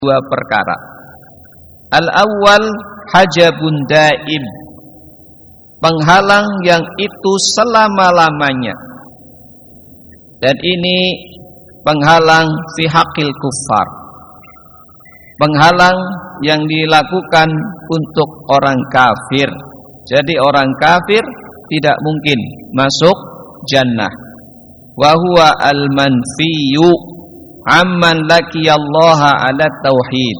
dua perkara. Al-awwal hajabun daim, penghalang yang itu selama-lamanya. Dan ini penghalang fi haqqil kuffar, penghalang yang dilakukan untuk orang kafir. Jadi orang kafir tidak mungkin masuk jannah. Wa huwa al-manfiyu amman laqiyallaha ala tauhid.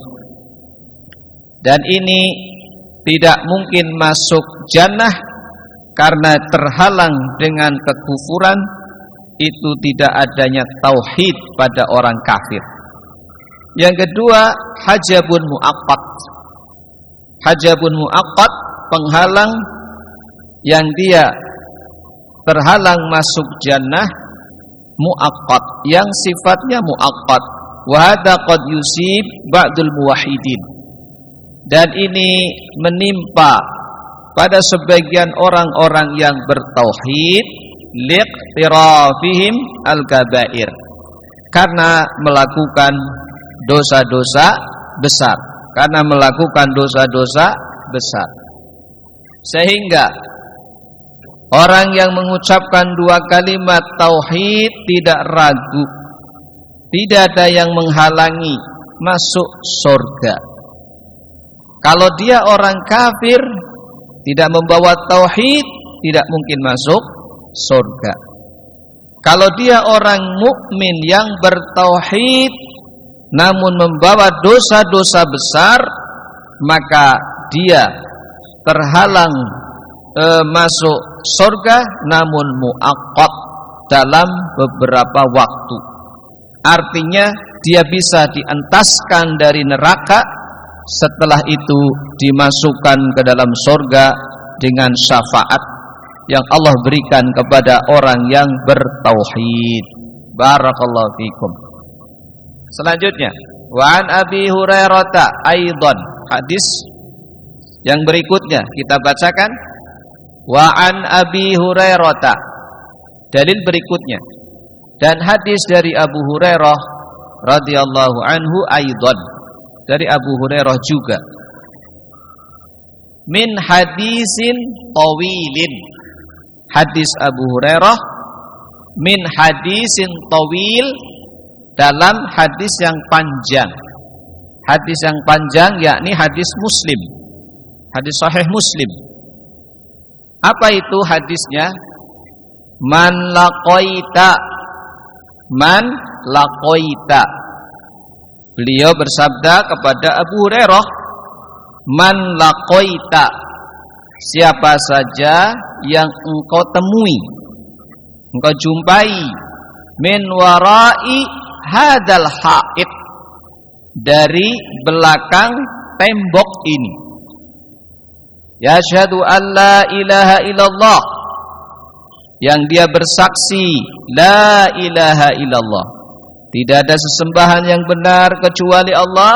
Dan ini tidak mungkin masuk jannah karena terhalang dengan kekufuran, itu tidak adanya tauhid pada orang kafir. Yang kedua, hajabun muaqqat. Hajabun muaqqat, penghalang yang dia terhalang masuk jannah, muaqqat, yang sifatnya muaqqat. Wa hadza qad yusib ba'dul muwahhidin. Dan ini menimpa pada sebagian orang-orang yang bertauhid, liqtirafihim al-kabair, karena melakukan dosa-dosa besar, karena melakukan dosa-dosa besar. Sehingga orang yang mengucapkan dua kalimat tauhid tidak ragu, tidak ada yang menghalangi masuk surga. Kalau dia orang kafir tidak membawa tauhid, tidak mungkin masuk surga. Kalau dia orang mukmin yang bertauhid namun membawa dosa-dosa besar, maka dia terhalang masuk surga namun muaqqat, dalam beberapa waktu. Artinya dia bisa dientaskan dari neraka, setelah itu dimasukkan ke dalam surga dengan syafaat yang Allah berikan kepada orang yang bertauhid. Barakallahu fikum. Selanjutnya, wa an Abi Hurairah aidan, hadis yang berikutnya kita bacakan. Wa an Abi Hurairah, dalil berikutnya, dan hadis dari Abu Hurairah radhiyallahu anhu aidan, dari Abu Hurairah juga, min hadisin tawilin, hadis Abu Hurairah min hadisin tawil, dalam hadis yang panjang. Hadis yang panjang yakni hadis Muslim, hadis sahih Muslim. Apa itu hadisnya? Man laqaita, man laqaita. Beliau bersabda kepada Abu Hurairah, man laqaita, siapa saja yang engkau temui, engkau jumpai, min warai hadal haid, dari belakang tembok ini, yashhadu an la ilaha illallah, yang dia bersaksi la ilaha illallah, tidak ada sesembahan yang benar kecuali Allah,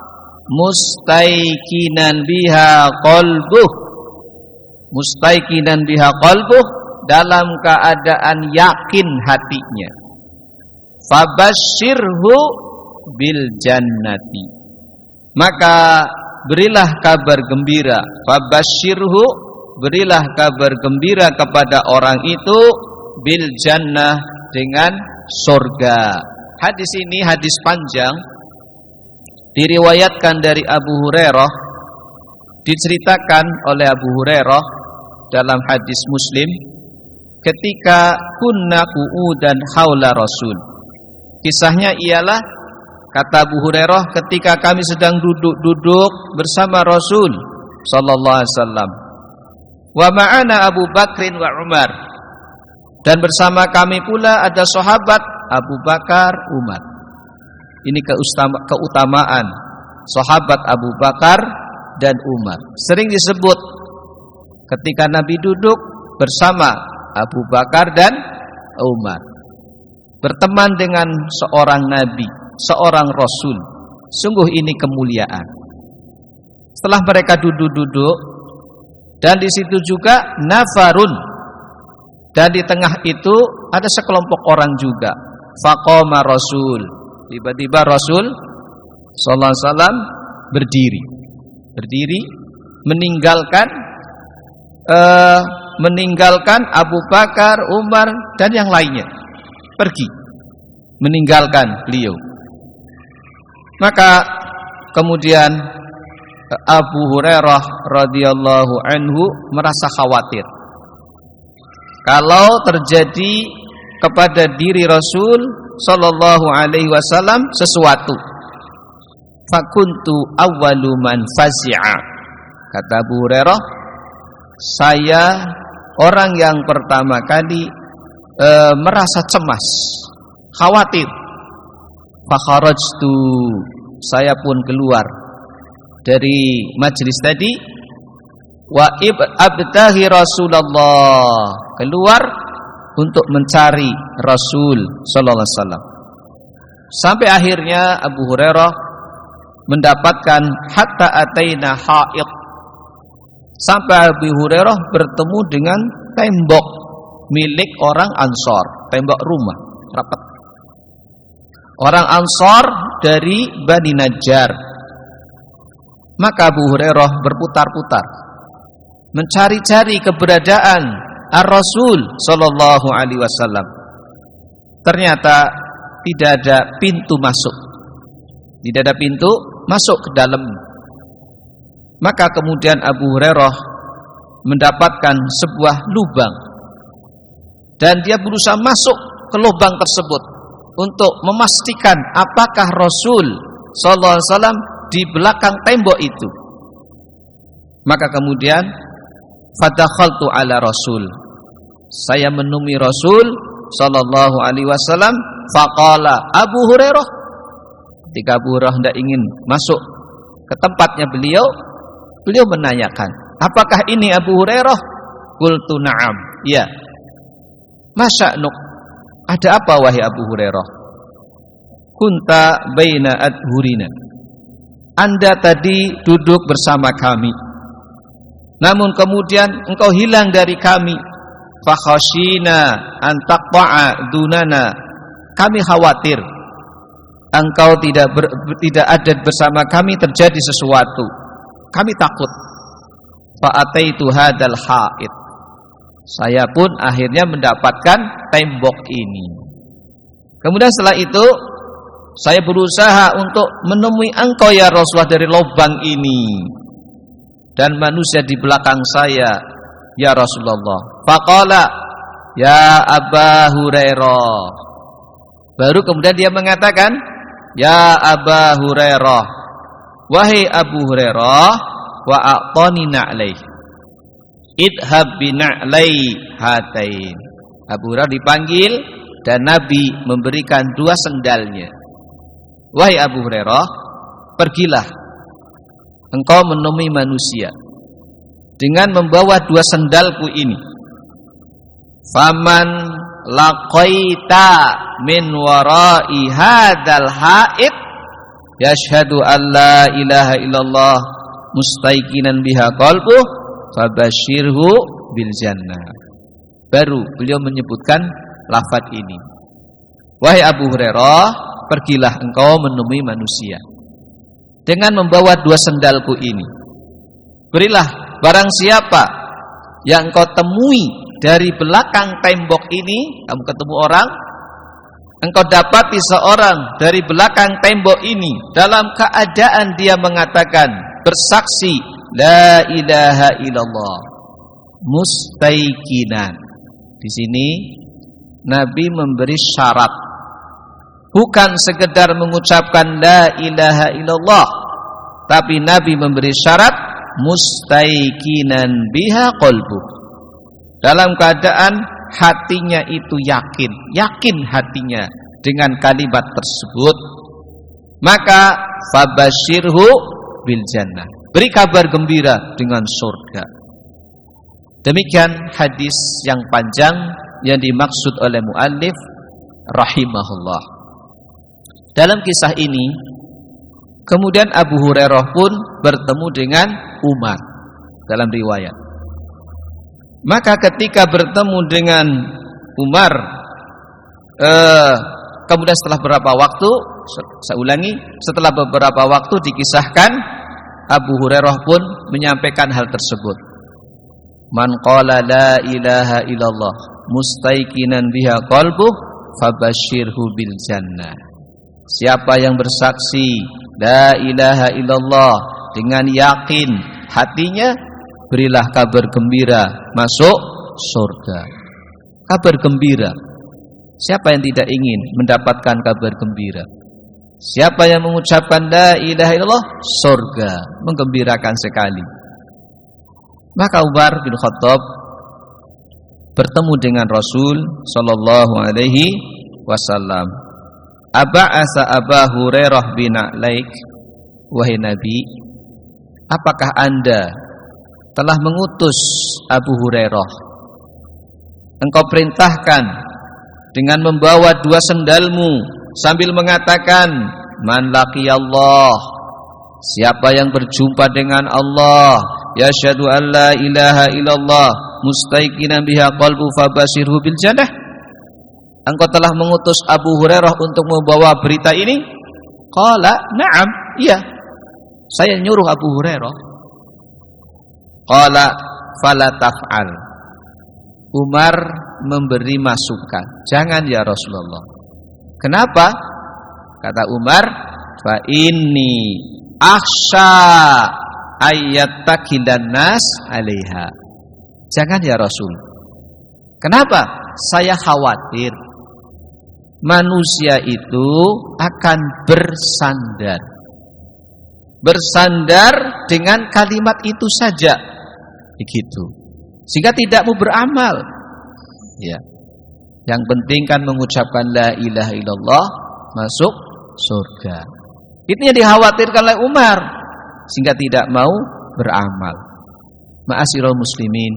mustaiqinan biha qalbuh, mustaiqinan biha qalbuh, dalam keadaan yakin hatinya, fabasyirhu bil jannati, maka berilah kabar gembira, fabasyirhu, berilah kabar gembira kepada orang itu, bil jannah, dengan surga. Hadis ini hadis panjang, diriwayatkan dari Abu Hurairah, diceritakan oleh Abu Hurairah dalam hadis Muslim, ketika kunna qu'udan haula Rasul. Kisahnya ialah, kata Abu Hurairah, ketika kami sedang duduk-duduk bersama Rasul sallallahu alaihi wasallam, wa ma'ana Abu Bakrin wa Umar, dan bersama kami pula ada sahabat Abu Bakar, Umar. Ini keutamaan sahabat Abu Bakar dan Umar. Sering disebut ketika Nabi duduk bersama Abu Bakar dan Umar, berteman dengan seorang Nabi, seorang Rasul. Sungguh ini kemuliaan. Setelah mereka duduk-duduk, dan di situ juga nafarun, dan di tengah itu ada sekelompok orang juga. Faqama Rasul, tiba-tiba Rasul sallallahu alaihi wasallam berdiri meninggalkan Abu Bakar, Umar dan yang lainnya, pergi meninggalkan beliau. Maka kemudian Abu Hurairah radhiyallahu anhu merasa khawatir kalau terjadi kepada diri Rasul sallallahu alaihi wasallam sesuatu. Fakuntu awwalu man fazi'a. Kata Abu Hurairah, saya orang yang pertama kali merasa cemas, khawatir. Fakharajtu, saya pun keluar dari majelis tadi. Wa abtahi Rasulullah, keluar untuk mencari Rasul sallallahu alaihi wasallam. Sampai akhirnya Abu Hurairah mendapatkan hatta ataina haid. Sampai Abu Hurairah bertemu dengan tembok milik orang Ansor, tembok rumah rapat. Orang Ansor dari Bani Najjar. Maka Abu Hurairah berputar-putar mencari-cari keberadaan Ar-Rasul sallallahu alaihi wasallam. Ternyata tidak ada pintu masuk. Tidak ada pintu masuk ke dalam. Maka kemudian Abu Hurairah mendapatkan sebuah lubang dan dia berusaha masuk ke lubang tersebut untuk memastikan apakah Rasul sallallahu alaihi wasallam di belakang tembok itu. Maka kemudian fadakhaltu ala Rasul, saya menemui Rasul sallallahu alaihi wasallam. Faqala Abu Hurairah, ketika Abu Hurairah hendak ingin masuk ke tempatnya beliau menanyakan, apakah ini Abu Hurairah? Qultu na'am, ya. Masya'nuk, ada apa wahai Abu Hurairah? Kunta baina adhurina, Anda tadi duduk bersama kami, namun kemudian engkau hilang dari kami. Fakhashina an taqta'a dunana, kami khawatir engkau tidak ada bersama kami, terjadi sesuatu, kami takut. Fa'ataitu hadzal haid, saya pun akhirnya mendapatkan tembok ini. Kemudian setelah itu saya berusaha untuk menemui engkau ya Rasulullah dari lubang ini dan manusia di belakang saya ya Rasulullah. Faqala ya Aba Hurairah, baru kemudian dia mengatakan, ya Aba Hurairah, wahai Abu Hurairah, wa a'tani na'lai, idhab bina'lai hatain. Abu Hurairah dipanggil dan Nabi memberikan dua sendalnya. Wahai Abu Hurairah, pergilah engkau menemui manusia dengan membawa dua sendalku ini. Faman laqaita min wara'i hadzal haid yashhadu an la ilaha illallah mustaiqinan biha qalbuh fabashirhu bil jannah. Baru beliau menyebutkan lafaz ini. Wahai Abu Hurairah, pergilah engkau menemui manusia dengan membawa dua sendalku ini. Berilah barang siapa yang engkau temui dari belakang tembok ini, kamu ketemu orang, engkau dapati seorang dari belakang tembok ini dalam keadaan dia mengatakan, bersaksi la ilaha illallah mustaiqinan. Di sini Nabi memberi syarat, bukan sekedar mengucapkan la ilaha illallah, tapi Nabi memberi syarat mustaiqinan biha qalbuh, dalam keadaan hatinya itu yakin hatinya dengan kalimat tersebut. Maka fabashirhu bil jannah, beri kabar gembira dengan surga. Demikian hadis yang panjang yang dimaksud oleh muallif rahimahullah. Dalam kisah ini kemudian Abu Hurairah pun bertemu dengan Umar dalam riwayat. Maka ketika bertemu dengan Umar, kemudian setelah beberapa waktu Saya ulangi, setelah beberapa waktu dikisahkan Abu Hurairah pun menyampaikan hal tersebut. Man qala la ilaha illallah mustaiqinan biha qalbuh fabashshirhu bil jannah. Siapa yang bersaksi la ilaha illallah dengan yakin hatinya, berilah kabar gembira masuk surga. Kabar gembira. Siapa yang tidak ingin mendapatkan kabar gembira? Siapa yang mengucapkan la ilaha illallah, surga, menggembirakan sekali. Maka Umar bin Khattab bertemu dengan Rasul sallallahu alaihi wasallam. Aba'asa Aba Hurairah bin Alaik, wahai Nabi, apakah Anda telah mengutus Abu Hurairah? Engkau perintahkan dengan membawa 2 sendalmu sambil mengatakan, man laqiyallah, siapa yang berjumpa dengan Allah, yashhadu an la ilaha illallah mustaiqinan biha qalbu fabashirhu bil jannah. Engkau telah mengutus Abu Hurairah untuk membawa berita ini? Qala na'am, iya, saya nyuruh Abu Hurairah. Qala fala taf'al. Umar memberi masukan, jangan ya Rasulullah. Kenapa? Kata Umar, fa inni akhsha ayyattakilan nas 'alaiha. Jangan ya Rasul. Kenapa? Saya khawatir manusia itu akan bersandar dengan kalimat itu saja, begitu, sehingga tidak mau beramal. Ya, yang penting kan mengucapkan la ilaha illallah masuk surga. Itu yang dikhawatirkan oleh Umar, sehingga tidak mau beramal. Ma'asyiral muslimin,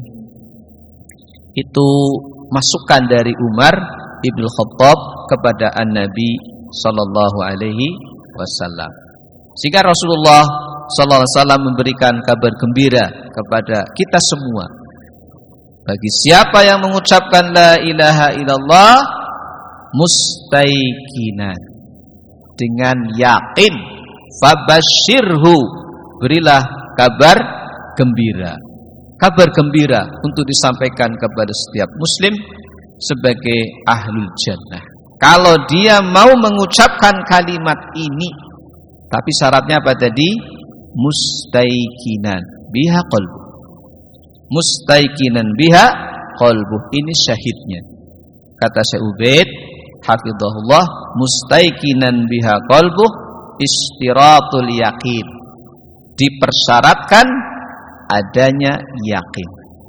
itu masukan dari Umar Ibn Khattab kepada An-Nabi sallallahu alaihi wasallam. Sehingga Rasulullah sallallahu alaihi wasallam memberikan kabar gembira kepada kita semua. Bagi siapa yang mengucapkan la ilaha illallah mustaiqinan, dengan yakin, fabashshirhu, berilah kabar gembira. Kabar gembira untuk disampaikan kepada setiap muslim sebagai ahlul jannah. Kalau dia mau mengucapkan kalimat ini, tapi syaratnya apa tadi? Mustaiqinan biha qalbu. Mustaiqinan biha qalbu, ini syahidnya. Kata Syekh Ubaid hafizahullah, mustaiqinan biha qalbu istiratul yaqin, dipersyaratkan adanya yakin.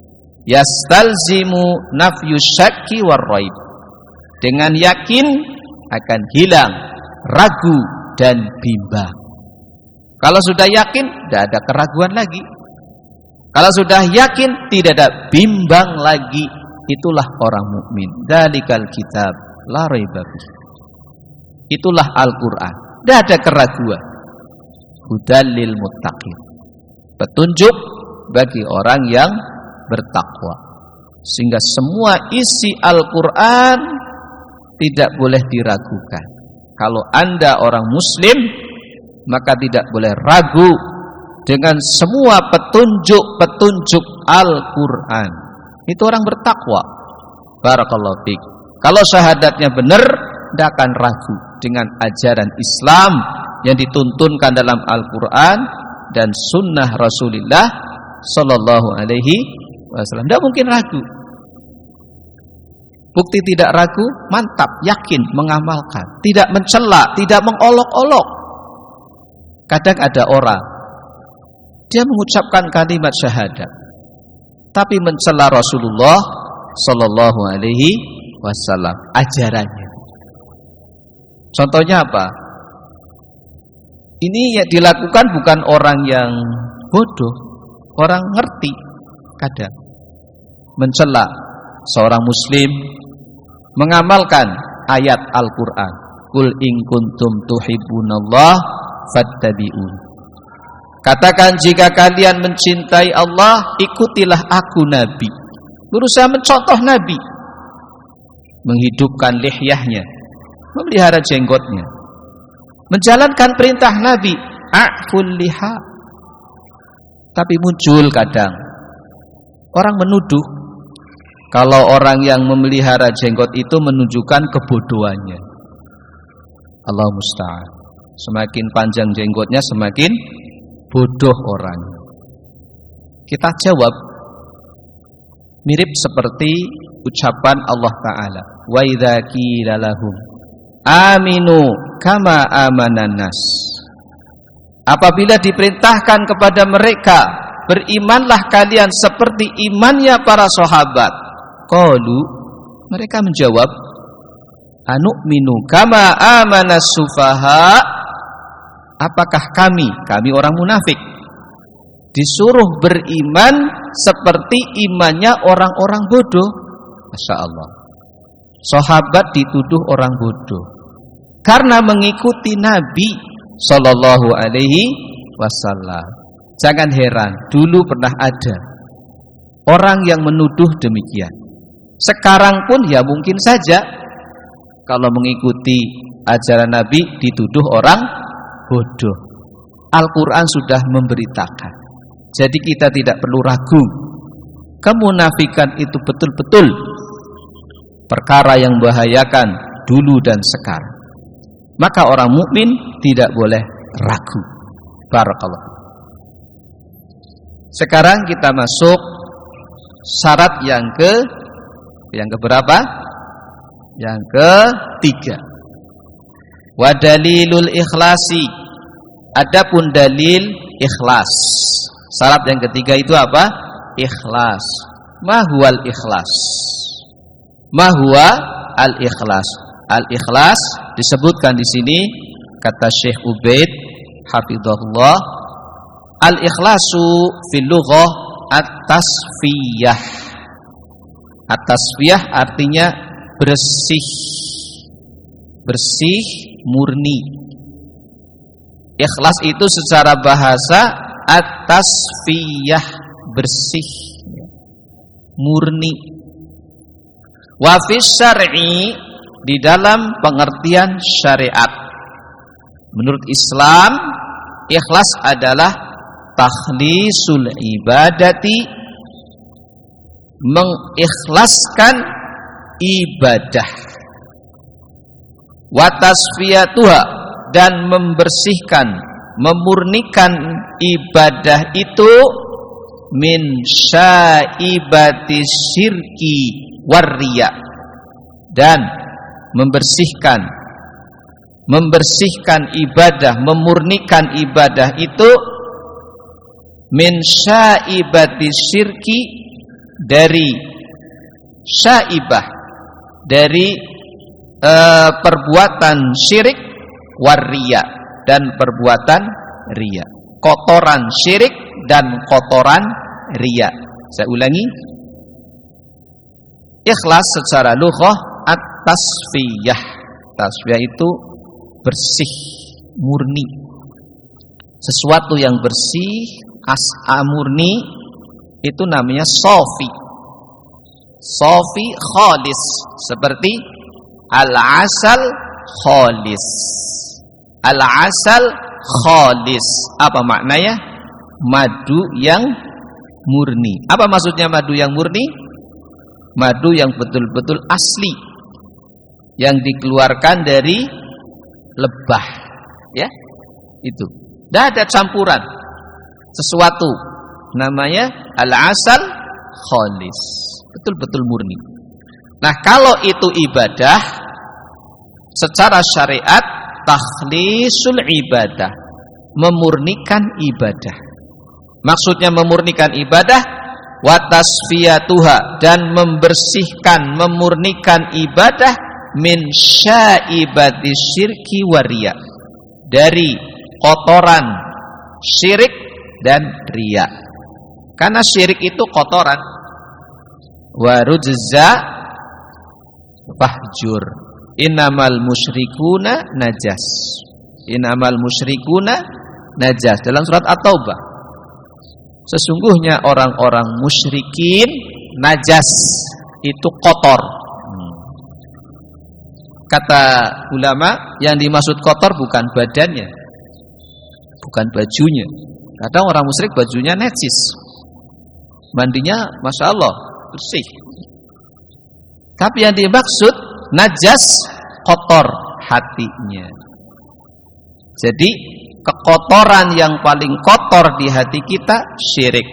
Yastalzimu nafyu syakki war raib, dengan yakin akan hilang ragu dan bimbang. Kalau sudah yakin, tidak ada keraguan lagi. Kalau sudah yakin, tidak ada bimbang lagi. Itulah orang mukmin. Dalikal kitab la raiba fihi. Itulah Al-Quran, tidak ada keraguan. Hudal lil muttaqin, petunjuk bagi orang yang bertakwa. Sehingga semua isi Al-Quran tidak boleh diragukan. Kalau Anda orang muslim, maka tidak boleh ragu dengan semua petunjuk-petunjuk Al-Quran. Itu orang bertakwa. Barakallahu fiik. Kalau syahadatnya benar, tidak akan ragu dengan ajaran Islam yang dituntunkan dalam Al-Quran dan sunnah Rasulullah sallallahu alaihi wasallam. Tidak mungkin ragu. Bukti tidak ragu, mantap, yakin, mengamalkan, tidak mencela, tidak mengolok-olok. Kadang ada orang, dia mengucapkan kalimat syahadat, tapi mencela Rasulullah sallallahu alaihi wasallam, ajarannya. Contohnya apa? Ini yang dilakukan bukan orang yang bodoh, orang ngerti. Kadang mencela seorang muslim, mengamalkan ayat Al-Quran, Qul in kuntum tuhibbunallah fattabi'un. Katakan, jika kalian mencintai Allah, ikutilah aku Nabi. Berusaha mencontoh Nabi, menghidupkan lihyahnya, memelihara jenggotnya. menjalankan perintah Nabi, a'ful liha. Tapi muncul kadang orang menuduh kalau orang yang memelihara jenggot itu menunjukkan kebodohannya. Allah musta'an. Semakin panjang jenggotnya semakin bodoh orang. Kita jawab mirip seperti ucapan Allah Ta'ala, wa idza qila lahum aminu kama amanan nas. Apabila diperintahkan kepada mereka, berimanlah kalian seperti imannya para sahabat. Qalu, mereka menjawab, anu'minu kama amanas sufaha. Apakah kami orang munafik, disuruh beriman seperti imannya orang-orang bodoh? Masya Allah. Sahabat dituduh orang bodoh karena mengikuti Nabi Sallallahu Alaihi Wasallam. Jangan heran, dulu pernah ada orang yang menuduh demikian. Sekarang pun ya mungkin saja kalau mengikuti ajaran Nabi dituduh orang bodoh. Al-Quran sudah memberitakan. Jadi kita tidak perlu ragu. Kemunafikan itu betul-betul perkara yang membahayakan dulu dan sekarang. Maka orang mukmin tidak boleh ragu. Barakallah. Sekarang kita masuk syarat yang keberapa? Yang ketiga. Wa dalilul ikhlasi. Adapun dalil ikhlas. Syarat yang ketiga itu apa? Ikhlas. Ma huwal ikhlas? Ma huwa al-ikhlas? Al-ikhlas disebutkan di sini kata Syekh Ubaid hafizahullah, al-ikhlasu fil lughah at-tasfiyah. At-tasfiyah artinya bersih. Bersih, murni. Ikhlas itu secara bahasa at-tasfiyah, bersih, murni. Wa fis syar'i, di dalam pengertian syariat. Menurut Islam, ikhlas adalah takhlisul ibadati, mengikhlaskan ibadah. Wa tasfiyatuha, dan membersihkan, memurnikan ibadah itu min syaibati syirki warriya, dan membersihkan ibadah, memurnikan ibadah itu min syaibati syirki, dari syaibah, dari perbuatan syirik, warriya, dan perbuatan riya. Kotoran syirik dan kotoran riya. Saya ulangi. Ikhlas secara lughah at-tasfiyah. Tasfiyah itu bersih, murni. Sesuatu yang bersih, murni, itu namanya sofi. Sofi khalis, seperti al-asal khalis. Al-asal khalis, apa maknanya? Madu yang murni. Apa maksudnya madu yang murni? Madu yang betul-betul asli, yang dikeluarkan dari lebah, ya, itu. Tidak ada campuran sesuatu, namanya al-asal khalis, betul-betul murni. Nah, kalau itu ibadah secara syariat, takhlisul ibadah, memurnikan ibadah. Maksudnya memurnikan ibadah, wa tasfiyatuha, dan membersihkan, memurnikan ibadah min syaibati syirki wariya, dari kotoran syirik dan riya. Karena syirik itu kotoran. Wa rujza fahjur, innamal musyrikuna najas. Innamal musyrikuna najas, dalam surat At-Taubah. Sesungguhnya orang-orang musyrikin najas, itu kotor. Kata ulama, yang dimaksud kotor bukan badannya, bukan bajunya. Kadang orang musyrik bajunya najis, mandinya masya Allah bersih. Tapi yang dimaksud najas, kotor hatinya. Jadi kekotoran yang paling kotor di hati kita syirik.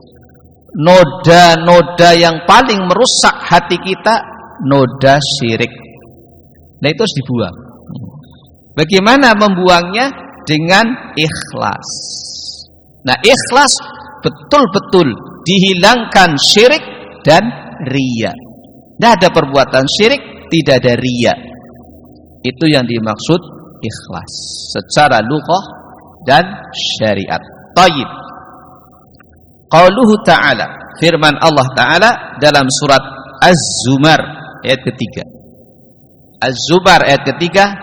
Noda-noda yang paling merusak hati kita noda syirik. Nah itu harus dibuang. Bagaimana membuangnya? Dengan ikhlas. Nah ikhlas betul-betul dihilangkan syirik dan riya. Tidak ada perbuatan syirik, tidak ada riya. Itu yang dimaksud ikhlas secara lughah dan syariat. Tayyib. Qauluhu ta'ala, firman Allah Ta'ala dalam surat Az-Zumar ayat ketiga. Az-Zumar ayat ketiga,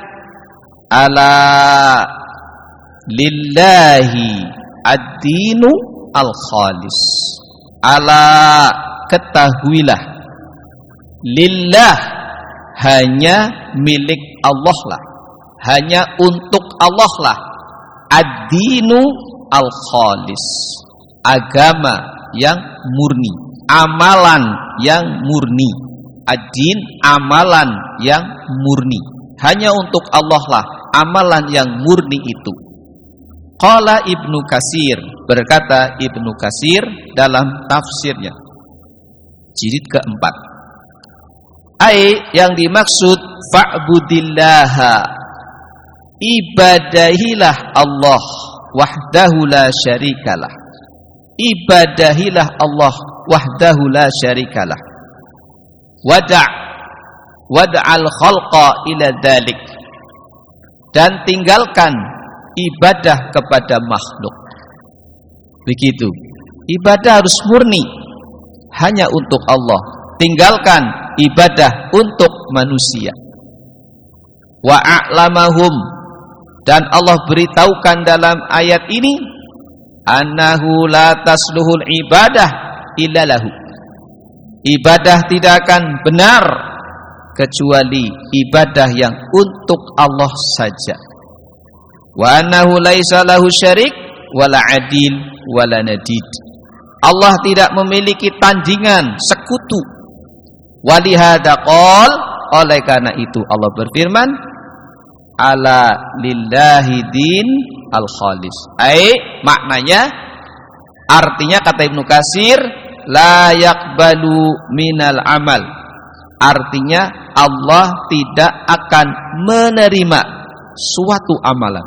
ala lillahi ad-dinu al-khalis. Ala, ketahuilah, lillah, hanya milik Allah lah, hanya untuk Allah lah, ad-dinu al-khalis, agama yang murni, amalan yang murni. Ad-din, amalan yang murni, hanya untuk Allah lah amalan yang murni itu. Qala Ibnu Katsir, berkata Ibnu Katsir dalam tafsirnya jilid keempat, yang dimaksud fa'budillaha, ibadahilah Allah wahdahu la syarikalah, ibadahilah Allah wahdahu la syarikalah, wada'al khalqa ila dhalik, dan tinggalkan ibadah kepada makhluk. Begitu, ibadah harus murni hanya untuk Allah, tinggalkan ibadah untuk manusia. Wa a'lamahum, dan Allah beritahukan dalam ayat ini, annahu la tasluhul ibadah illa lahu, ibadah tidak akan benar kecuali ibadah yang untuk Allah saja. Wa annahu laisa lahu syarik wala adil wala nadid, Allah tidak memiliki tandingan, sekutu. Walihada qol, oleh karena itu Allah berfirman, ala lillahi din al-khalis. Maknanya, artinya kata Ibnu Katsir, la yaqbalu minal amal, artinya Allah tidak akan menerima suatu amalan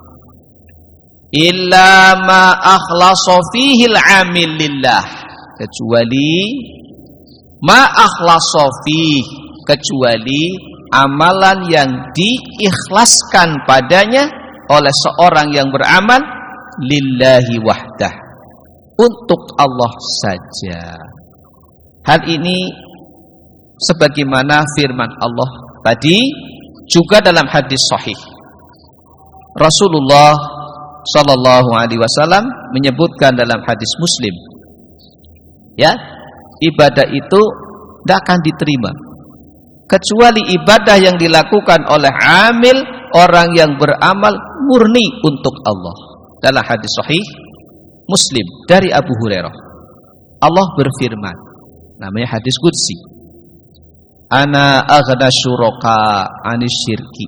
illa ma akhlasa fihi al-amil lillah, kecuali ma akhlasa fihi, kecuali amalan yang diikhlaskan padanya oleh seorang yang beramal lillahi wahdah, untuk Allah saja. Hal ini sebagaimana firman Allah tadi, juga dalam hadis sahih Rasulullah sallallahu alaihi wasallam menyebutkan dalam hadis Muslim, ya, ibadah itu tidak akan diterima kecuali ibadah yang dilakukan oleh amil, orang yang beramal murni untuk Allah. Dalam hadis sahih Muslim dari Abu Hurairah, Allah berfirman, namanya hadis qudsi, ana aghna syuraka anis syirki,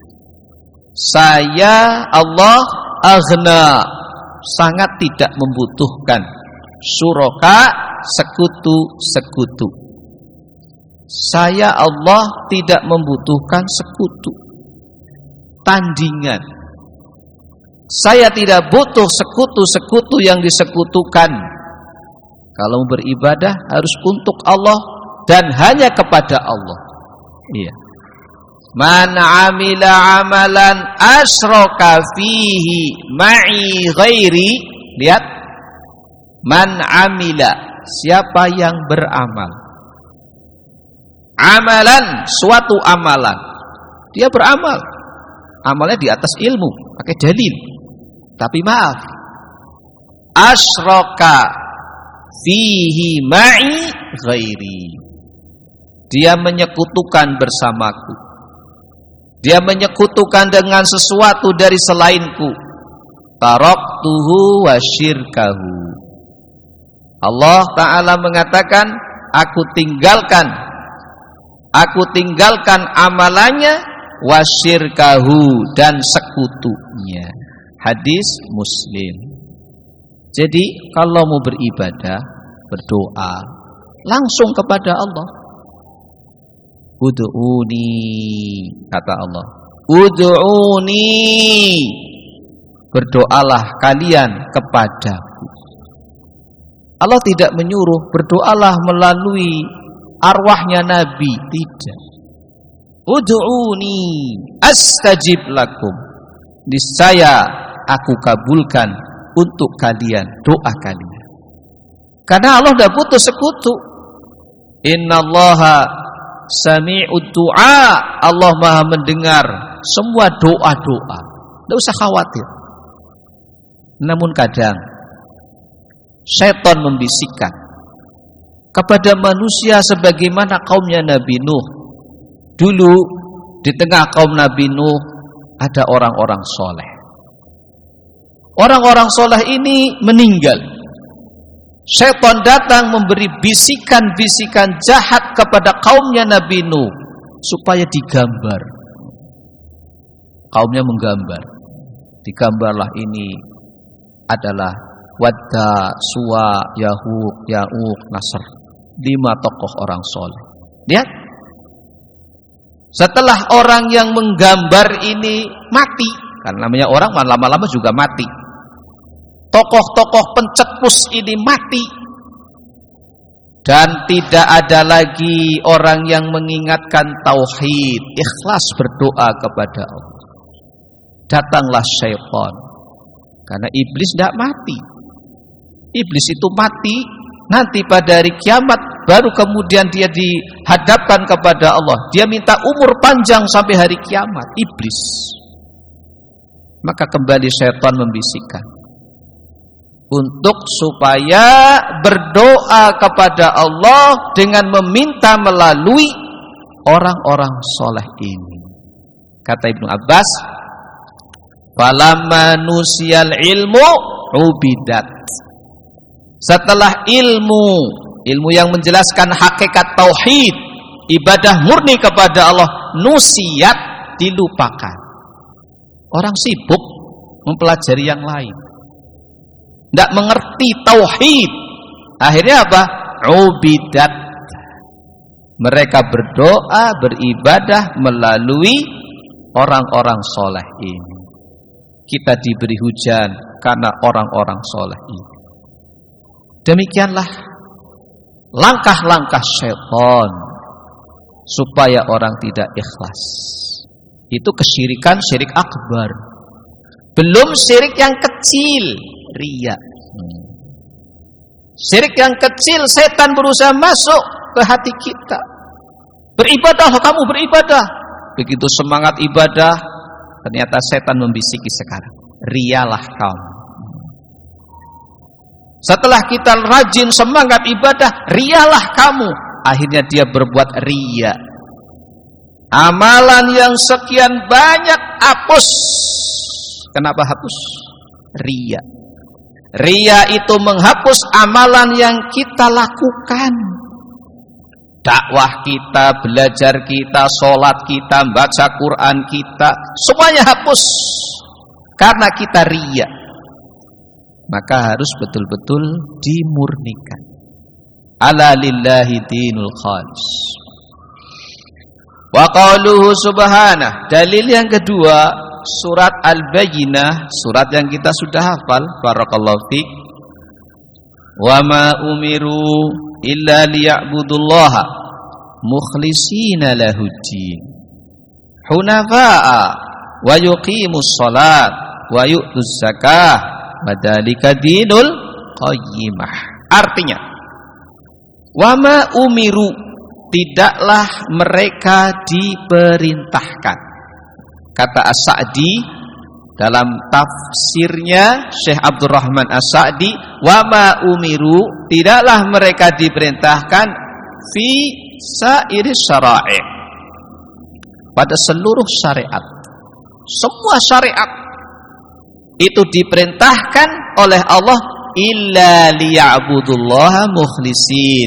saya Allah aghna, sangat tidak membutuhkan, syuraka, sekutu-sekutu, saya Allah tidak membutuhkan sekutu, tandingan. Saya tidak butuh sekutu-sekutu yang disekutukan. Kalau beribadah harus untuk Allah dan hanya kepada Allah. Iya. Man amila amalan asyraka fihi ma'i ghairi, lihat, man amila, siapa yang beramal, amalan, suatu amalan, dia beramal, amalnya di atas ilmu, pakai dalil, tapi maaf, asyraka fihi ma'i ghairi, dia menyekutukan bersamaku, dia menyekutukan dengan sesuatu dari selainku, taraktuhu wa syirkahu. Allah Ta'ala mengatakan, aku tinggalkan amalannya, wa syirkahu, dan sekutunya. Hadis Muslim. Jadi kalau mau beribadah, berdoa langsung kepada Allah. Ud'uni, kata Allah. Ud'uni, berdoalah kalian kepadaku. Allah tidak menyuruh berdoalah melalui arwahnya Nabi, tidak. Ud'uni astajib lakum, niscaya aku kabulkan untuk kalian doa kalian. Karena Allah tidak butuh sekutu. Innallaha sami'ud du'a, Allah Maha mendengar semua doa-doa. Tidak usah khawatir. Namun kadang syaitan membisikkan kepada manusia sebagaimana kaumnya Nabi Nuh. Dulu di tengah kaum Nabi Nuh ada orang-orang soleh. Orang-orang soleh ini meninggal. Syaitan datang memberi bisikan-bisikan jahat kepada kaumnya Nabi Nuh supaya digambar. Kaumnya menggambar. Digambarlah ini adalah Wadda, Suwa, Ya'uq, Nasr. 5 tokoh orang soleh. Lihat. Setelah orang yang menggambar ini mati, karena namanya orang lama-lama juga mati. Tokoh-tokoh pencetus ini mati. Dan tidak ada lagi orang yang mengingatkan tauhid, ikhlas berdoa kepada Allah. Datanglah syaitan. Karena iblis tidak mati. Iblis itu mati nanti pada hari kiamat, baru kemudian dia dihadapkan kepada Allah. Dia minta umur panjang sampai hari kiamat, iblis. Maka kembali syaitan membisikkan untuk supaya berdoa kepada Allah dengan meminta melalui orang-orang soleh ini. Kata Ibnu Abbas, falamma nusiyal ilmu ubidat. Setelah ilmu yang menjelaskan hakikat tauhid, ibadah murni kepada Allah, nusiyat, dilupakan. Orang sibuk mempelajari yang lain, tidak mengerti tauhid. Akhirnya apa? Ubidat. Mereka berdoa, beribadah melalui orang-orang soleh ini. Kita diberi hujan karena orang-orang soleh ini. Demikianlah langkah-langkah syaitan supaya orang tidak ikhlas. Itu kesyirikan, syirik akbar. Belum syirik yang kecil, riya. Syirik yang kecil, setan berusaha masuk ke hati kita. Beribadahlah kamu, beribadah. Begitu semangat ibadah, ternyata setan membisiki sekarang, riyalah kamu. Setelah kita rajin semangat ibadah, riyalah kamu. Akhirnya dia berbuat riya. Amalan yang sekian banyak hapus. Kenapa hapus? Riya. Riya itu menghapus amalan yang kita lakukan. Dakwah kita, belajar kita, sholat kita, baca Quran kita, semuanya hapus. Karena kita riya. Maka harus betul-betul dimurnikan. Ala lillahi dinul khalis. Wa qauluhu subhanah. Dalil yang kedua, surat Al-Bayyinah, surat yang kita sudah hafal. Barakallahu fiik. Wa ma umiru illa liya'budullaha mukhlishina lahuddin hunafa'a wa yuqimus shalat wa yu'tuz zakah wadzalika dinul qayyimah. Artinya, wama umiru, tidaklah mereka diperintahkan. Kata As-Sa'di dalam tafsirnya, Syekh Abdurrahman As-Sa'di, wama umiru, tidaklah mereka diperintahkan fi sa'iris syara'i', pada seluruh syariat. Semua syariat itu diperintahkan oleh Allah illa liya'budullaha mukhlisin,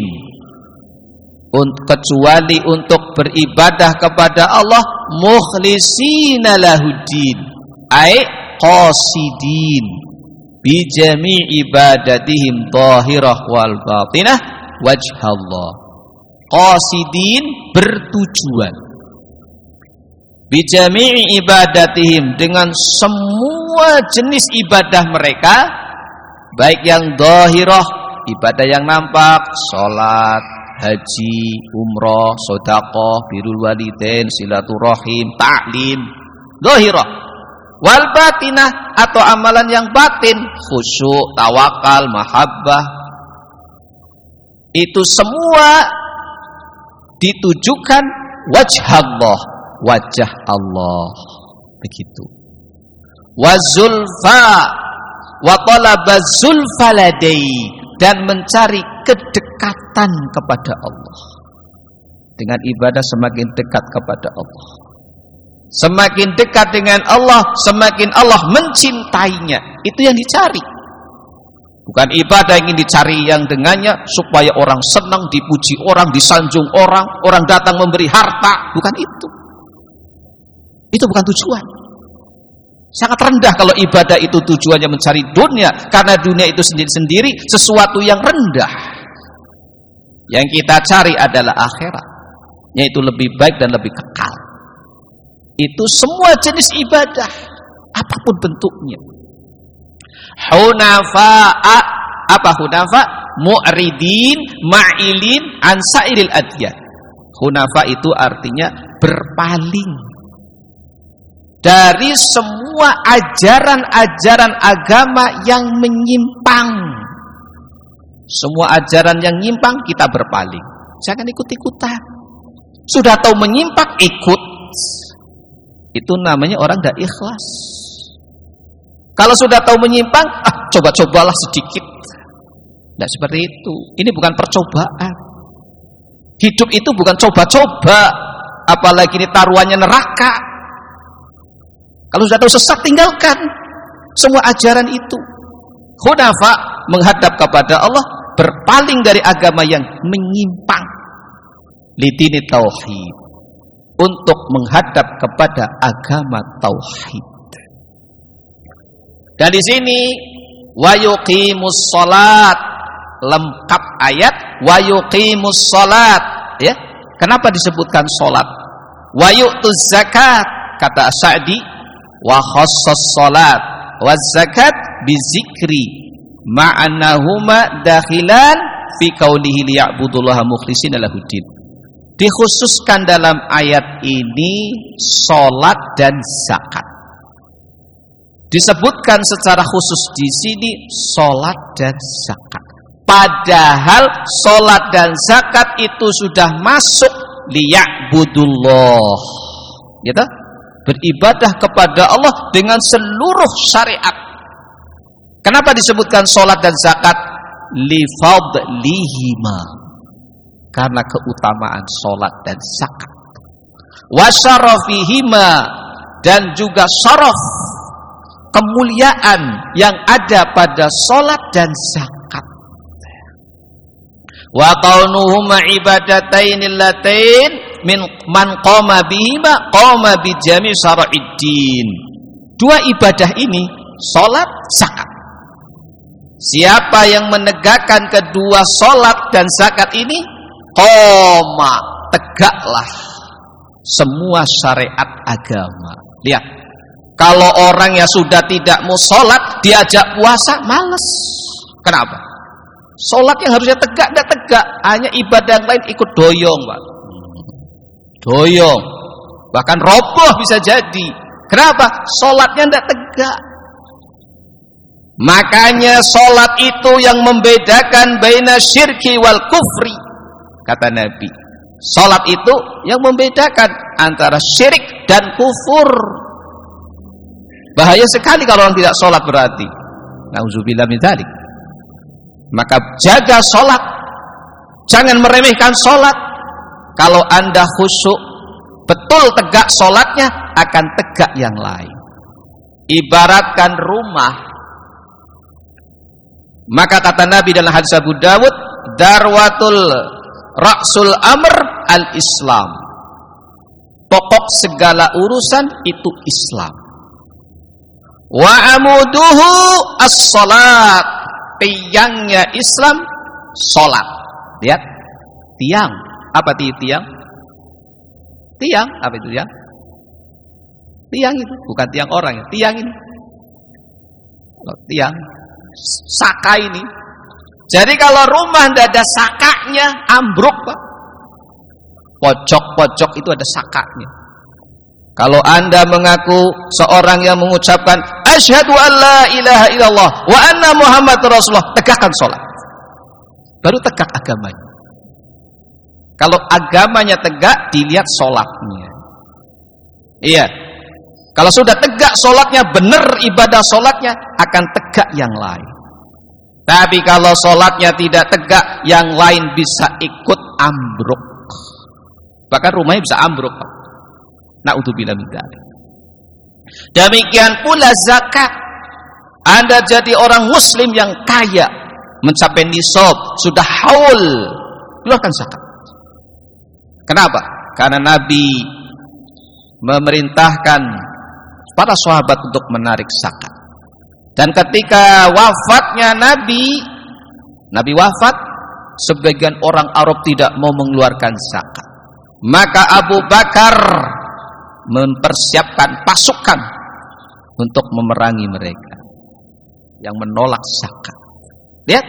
kecuali untuk beribadah kepada Allah mukhlisina lahuddin, ai qasidin bi jami' ibadatihim zahirah wal batinah wajhallah. Qasidin, bertujuan, bi jami' ibadatihim, dengan semua jenis ibadah mereka, baik yang zahirah, ibadah yang nampak, salat, haji, umrah, sedekah, birrul walidain, silaturahim, ta'lim, zahirah. Wal batinah, atau amalan yang batin, khusyuk, tawakal, mahabbah, itu semua ditujukan wajhallah, wajah Allah. Begitu. Wazulfa wa talaba zulfa ladai, dan mencari kedekatan kepada Allah. Dengan ibadah semakin dekat kepada Allah. Semakin dekat dengan Allah, semakin Allah mencintainya. Itu yang dicari. Bukan ibadah yang ingin dicari yang dengannya supaya orang senang, dipuji orang, disanjung orang, orang datang memberi harta. Bukan itu. Itu bukan tujuan. Sangat rendah kalau ibadah itu tujuannya mencari dunia, karena dunia itu sendiri-sendiri sesuatu yang rendah. Yang kita cari adalah akhirat, yaitu lebih baik dan lebih kekal. Itu semua jenis ibadah, apapun bentuknya. Hunafa'a, apa hunafa? Mu'ridin ma'ilin an sa'iril adyan. Hunafa itu artinya berpaling dari semua ajaran-ajaran agama yang menyimpang. Semua ajaran yang nyimpang kita berpaling. Jangan ikut-ikutan. Sudah tahu menyimpang, ikut. Itu namanya orang tidak ikhlas. Kalau sudah tahu menyimpang, coba-cobalah sedikit. Tidak seperti itu. Ini bukan percobaan. Hidup itu bukan coba-coba. Apalagi ini taruhannya neraka. Kalau sudah tahu sesat, tinggalkan semua ajaran itu. Hunafa, menghadap kepada Allah, berpaling dari agama yang menyimpang. Lidini tauhid, untuk menghadap kepada agama tauhid. Dan di sini wa yuqimus shalat, lengkap ayat wa yuqimus shalat, ya. Kenapa disebutkan salat? Wa yu'tuz zakat, kata As-Sa'di, wa khassas salat wa zakat bizikri ma'annahuma dakhilan fi qaulihi liya'budullaha mukhlishina lahuddin. Dikhususkan dalam ayat ini salat dan zakat. Disebutkan secara khusus di sini salat dan zakat. Padahal salat dan zakat itu sudah masuk liya'budullah. Gitu? Beribadah kepada Allah dengan seluruh syariat. Kenapa disebutkan salat dan zakat? Lifadlihima, karena keutamaan salat dan zakat. Wa syarafihima, dan juga syaraf, kemuliaan yang ada pada salat dan zakat. Wa kaunuhuma ibadatain allatain min man qama bihima qama bi jami' syara'iddin. Dua ibadah ini, salat, zakat. Siapa yang menegakkan kedua salat dan zakat ini, qama, tegaklah semua syariat agama. Lihat, kalau orang yang sudah tidak mau salat diajak puasa, males. Kenapa? Salat yang harusnya tegak, tidak tegak. Hanya ibadah yang lain ikut doyong, Pak. Doyong, bahkan roboh bisa jadi. Kenapa? Salatnya tidak tegak. Makanya salat itu yang membedakan baina syirki wal kufri, kata Nabi. Salat itu yang membedakan antara syirik dan kufur. Bahaya sekali kalau orang tidak salat berarti. Nauzubillah min dzalik. Maka jaga salat. Jangan meremehkan salat. Kalau Anda khusyuk, betul tegak sholatnya, akan tegak yang lain. Ibaratkan rumah, maka kata Nabi dalam hadis Abu Dawud, darwatul ra'sul amr al-Islam. Pokok segala urusan itu Islam. Wa amuduhu as-salat. Tiangnya Islam salat. Lihat, tiang. Apa tiang? Tiang, apa itu tiang? Tiang itu bukan tiang orang ya, tiang ini. Tiang saka ini. Jadi kalau rumah tidak ada sakanya, ambruk, Pak. Pojok-pojok itu ada sakanya. Kalau Anda mengaku seorang yang mengucapkan asyhadu an la ilaha illallah wa anna muhammadar rasulullah, tegakkan sholat. Baru tegak agamanya. Kalau agamanya tegak, dilihat sholatnya. Iya. Kalau sudah tegak sholatnya, benar ibadah sholatnya, akan tegak yang lain. Tapi kalau sholatnya tidak tegak, yang lain bisa ikut ambruk. Bahkan rumahnya bisa ambruk. Na'udzubillah min dzalik. Demikian pula zakat. Anda jadi orang muslim yang kaya, mencapai nisab, sudah haul, keluarkan zakat. Kenapa? Karena Nabi memerintahkan para sahabat untuk menarik zakat. Dan ketika wafatnya Nabi wafat, sebagian orang Arab tidak mau mengeluarkan zakat. Maka Abu Bakar mempersiapkan pasukan untuk memerangi mereka yang menolak zakat. Lihat,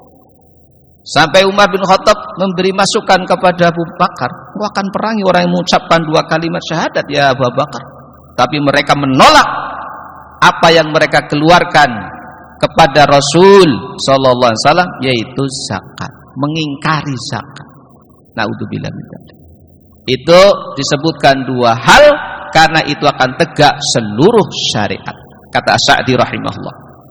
sampai Umar bin Khattab memberi masukan kepada Abu Bakar, "Aku akan perangi orang yang mengucapkan 2 kalimat syahadat ya Abu Bakar." Tapi mereka menolak apa yang mereka keluarkan kepada Rasul sallallahu alaihi wasallam, yaitu zakat, mengingkari zakat. Naudzubillah min dzalik. Itu disebutkan 2 hal karena itu akan tegak seluruh syariat. Kata As-Sa'di rahimahullah.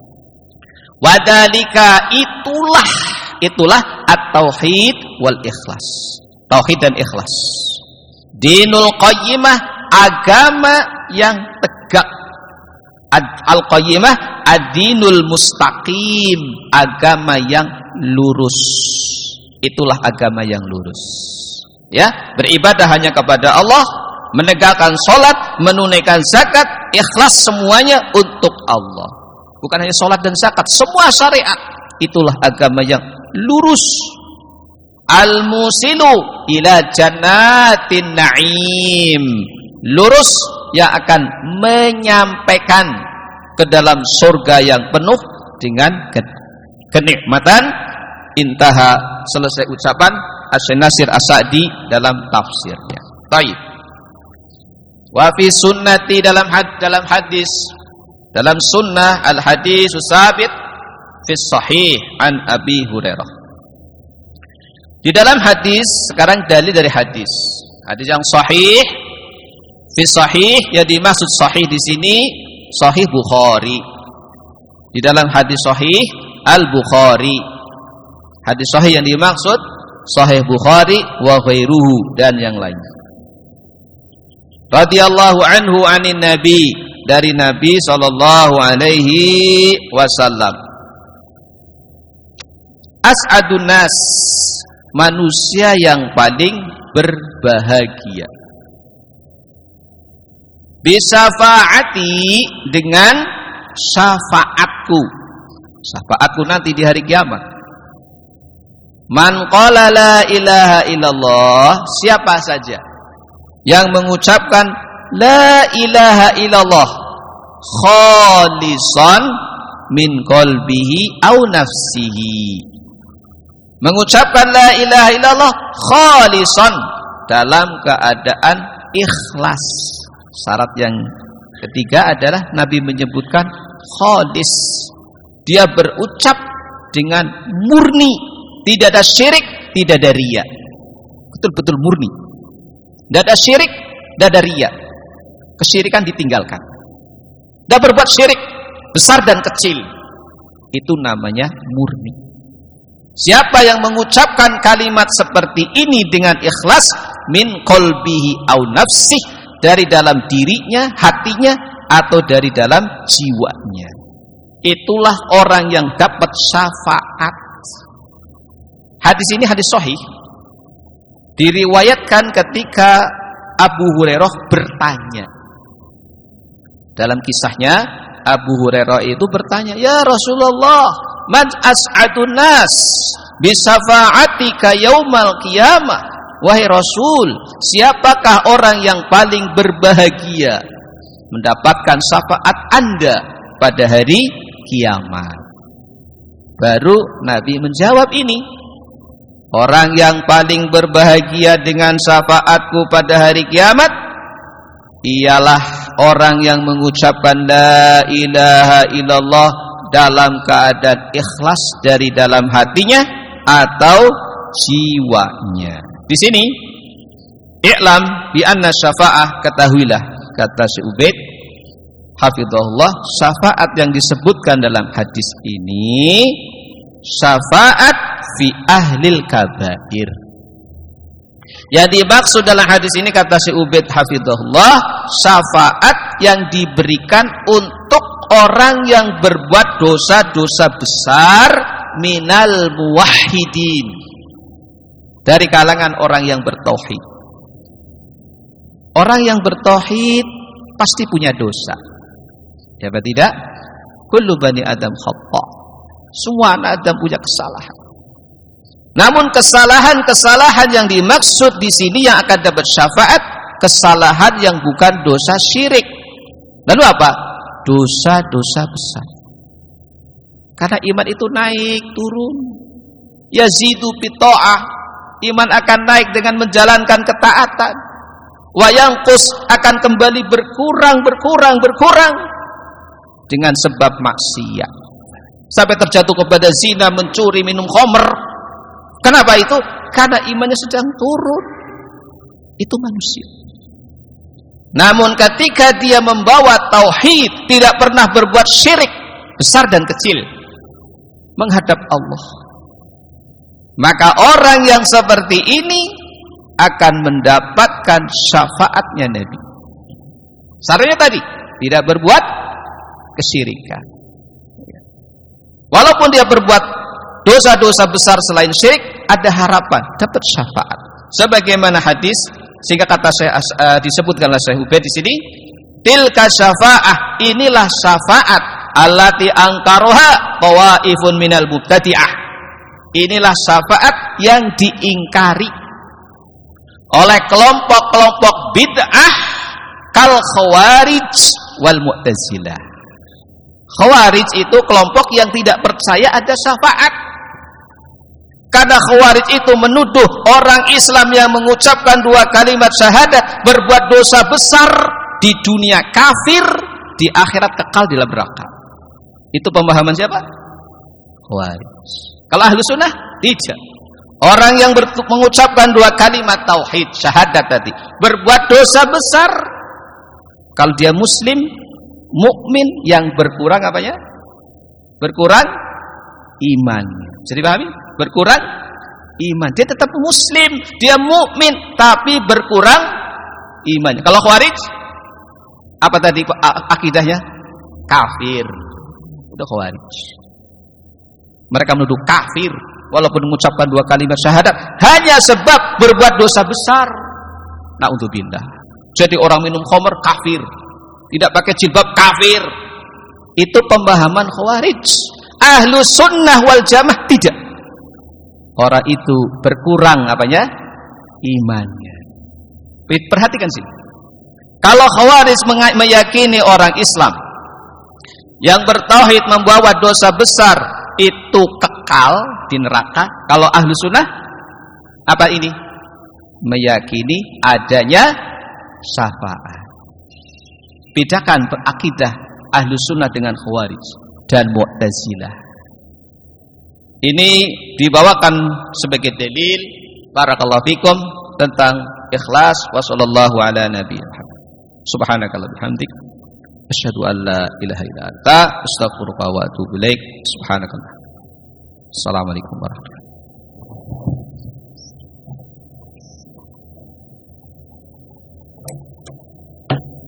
Wadalika itulah at-tauhid wal ikhlas. Tauhid dan ikhlas. Dinul qayyimah, agama yang tegak. Al-qayyimah ad-dinul mustaqim, agama yang lurus. Itulah agama yang lurus. Ya, beribadah hanya kepada Allah, menegakkan sholat, menunaikan zakat, ikhlas semuanya untuk Allah. Bukan hanya sholat dan zakat, semua syariat. Itulah agama yang lurus. Al-musilu ila jannatin na'im. Lurus yang akan menyampaikan ke dalam surga yang penuh dengan kenikmatan. Intaha, selesai ucapan Asy-Syaikh Nasir As-Sa'di dalam tafsirnya. Baik. Wa fi sunnati dalam hadis, dalam sunnah al-hadis sabit fi sahih an Abi Hurairah. Di dalam hadis, sekarang dalil dari hadis. Hadis yang sahih, fi sahih, yang dimaksud sahih di sini sahih Bukhari. Di dalam hadis sahih Al-Bukhari. Hadis sahih yang dimaksud sahih Bukhari wa ghairuhu, dan yang lain. Radhiyallahu anhu anin Nabi, dari Nabi sallallahu alaihi wasallam. As'adun nas, manusia yang paling berbahagia. Bisafaati, dengan syafaatku. Syafaatku nanti di hari kiamat. Man qala la ilaha illallah, siapa saja yang mengucapkan la ilaha illallah khalisan min qalbihi au nafsihi. Mengucapkan la ilaha illallah khalisan, dalam keadaan ikhlas. Syarat yang ketiga adalah Nabi menyebutkan khalis. Dia berucap dengan murni, tidak ada syirik, tidak ada riya. Betul-betul murni. Tidak ada syirik, tidak ada riya. Kesyirikan ditinggalkan. Tidak berbuat syirik besar dan kecil. Itu namanya murni. Siapa yang mengucapkan kalimat seperti ini dengan ikhlas, min qalbihi au nafsih, dari dalam dirinya, hatinya, atau dari dalam jiwanya. Itulah orang yang dapat syafaat. Hadis ini hadis sahih. Diriwayatkan ketika Abu Hurairah bertanya. Dalam kisahnya, Abu Hurairah itu bertanya, "Ya Rasulullah, man as'adun nas bisafa'atika yaumal qiyamah?" Wahai Rasul, siapakah orang yang paling berbahagia mendapatkan syafaat Anda pada hari kiamat? Baru Nabi menjawab ini, orang yang paling berbahagia dengan syafaatku pada hari kiamat ialah orang yang mengucapkan la ilaha illallah dalam keadaan ikhlas dari dalam hatinya atau jiwanya. Di sini i'lam bi anna syafa'ah, ketahuilah, kata Syekh Ubaid hafizahullah, syafaat yang disebutkan dalam hadis ini syafaat fi ahlil kabair. Yang dimaksud dalam hadis ini, kata Syekh Ubaid hafizahullah, syafaat yang diberikan untuk orang yang berbuat dosa-dosa besar minal muwahhidin, dari kalangan orang yang bertauhid. Orang yang bertauhid pasti punya dosa. Ya apa tidak? Kullu bani Adam khata'. Semua anak Adam punya kesalahan. Namun kesalahan-kesalahan yang dimaksud di sini yang akan dapat syafaat, kesalahan yang bukan dosa syirik. Lalu apa? Dosa-dosa besar. Karena iman itu naik turun. Yazidu bita'ah. Iman akan naik dengan menjalankan ketaatan. Wa yanqus, akan kembali berkurang dengan sebab maksiat. Sampai terjatuh kepada zina, mencuri, minum khamr. Kenapa itu? Karena imannya sedang turun. Itu manusia. Namun ketika dia membawa tauhid, tidak pernah berbuat syirik besar dan kecil menghadap Allah, maka orang yang seperti ini akan mendapatkan syafaatnya Nabi. Syaratnya tadi, tidak berbuat kesyirikan. Walaupun dia berbuat dosa-dosa besar selain syirik, ada harapan dapat syafaat. Sebagaimana hadis, sehingga kata saya disebutkan oleh Syekh Ubaid di sini, tilka syafa'ah, inilah syafaat allati angkaroha tawaifun minal mubtadi'ah. Inilah syafaat yang diingkari oleh kelompok-kelompok bid'ah kal khawarij wal mu'tazilah. Khawarij itu kelompok yang tidak percaya ada syafaat. Karena khawarij itu menuduh orang Islam yang mengucapkan 2 kalimat syahadat berbuat dosa besar, di dunia kafir, di akhirat kekal di dalam neraka. Itu pemahaman siapa? Khawarij. Kalau ahlu sunnah, tidak. Orang yang mengucapkan 2 kalimat tauhid, syahadat tadi, berbuat dosa besar, kalau dia muslim, mukmin, yang berkurang apanya? Berkurang imannya. Jadi pahami? Berkurang iman. Dia tetap muslim, dia mukmin, tapi berkurang imannya. Kalau khawarij, apa tadi akidahnya? Kafir. Udah khawarij. Mereka menuduh kafir walaupun mengucapkan 2 kalimat syahadat hanya sebab berbuat dosa besar. Na'udzubillah. Jadi orang minum khamr kafir, tidak pakai jilbab kafir. Itu pemahaman khawarij. Ahlu sunnah wal jamaah tidak. Orang itu berkurang apanya? Imannya. Perhatikan sini. Kalau khawarij meyakini orang Islam yang bertauhid membawa dosa besar itu kekal di neraka, kalau ahlu sunnah apa ini? Meyakini adanya syafaat. Bedakan akidah ahlu sunnah dengan khawarij dan mu'tazilah. Ini dibawakan sebagai dalil barakallahu fikum tentang ikhlas. Wa sallallahu ala nabi Muhammad. Subhanakallah bihamdik, asyhadu an la ilaha illa anta, astaghfiruka wa atubu ilaik. Subhanakallah. Assalamualaikum warahmatullahi wabarakatuh.